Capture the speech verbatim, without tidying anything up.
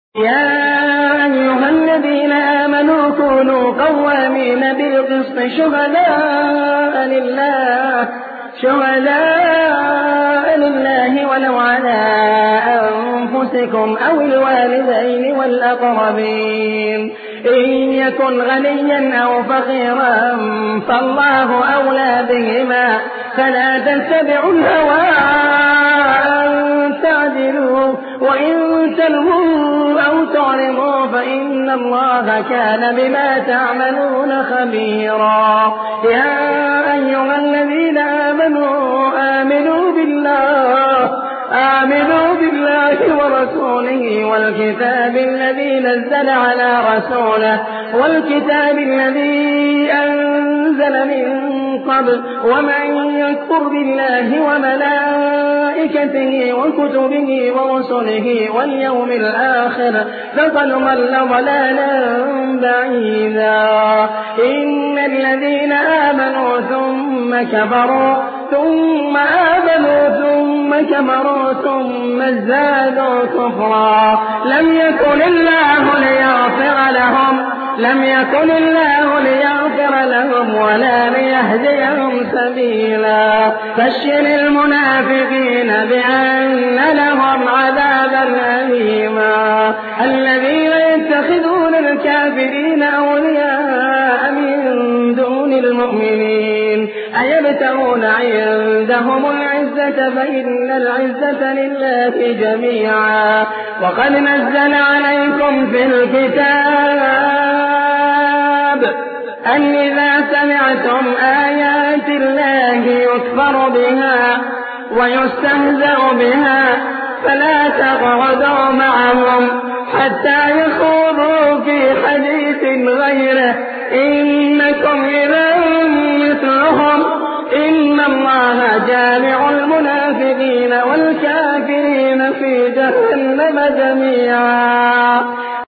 يا أيها الذين آمنوا كونوا قوامين بالقسط شهداء لله شهداء لله ولو على أنفسكم أو الوالدين والأقربين إن يكن غنيا أو فقيرا فالله أولى بهما فلا تتبعوا الهوى أن تعدلوا وإن تلووا أو تعرضوا فإن الله كان بما تعملون خبيرا. يا أيها الذين آمنوا آمنوا بالله آمنوا بالله ورسوله والكتاب الذي نزل على رسوله والكتاب الذي أنزل من قبل ومن يكفر بالله وملائكته وكتبه ورسله واليوم الآخر فقد ضل ضلالا بعيدا. إن الذين آمنوا ثم كفروا ثم آمنوا ثم كفروا ثم ازدادوا كفرا لم يكن الله ليغفر لهم لم يكن الله ليغفر لهم ولا ليهديهم سبيلا. بشر المنافقين بأن لهم عذابا أليما. الذين يتخذون الكافرين أولياء من دون المؤمنين أيبتغون عندهم العزة فإن العزة لله جميعا. وقد نزل عليكم في الكتاب أن إذا سمعتم آيات الله يكفر بها ويستهزأ بها فلا تقعدوا معهم حتى يخوضوا في حديث غيره إنكم إذا مثلهم إن الله جامع المنافقين والكافرين في جهنم جميعا.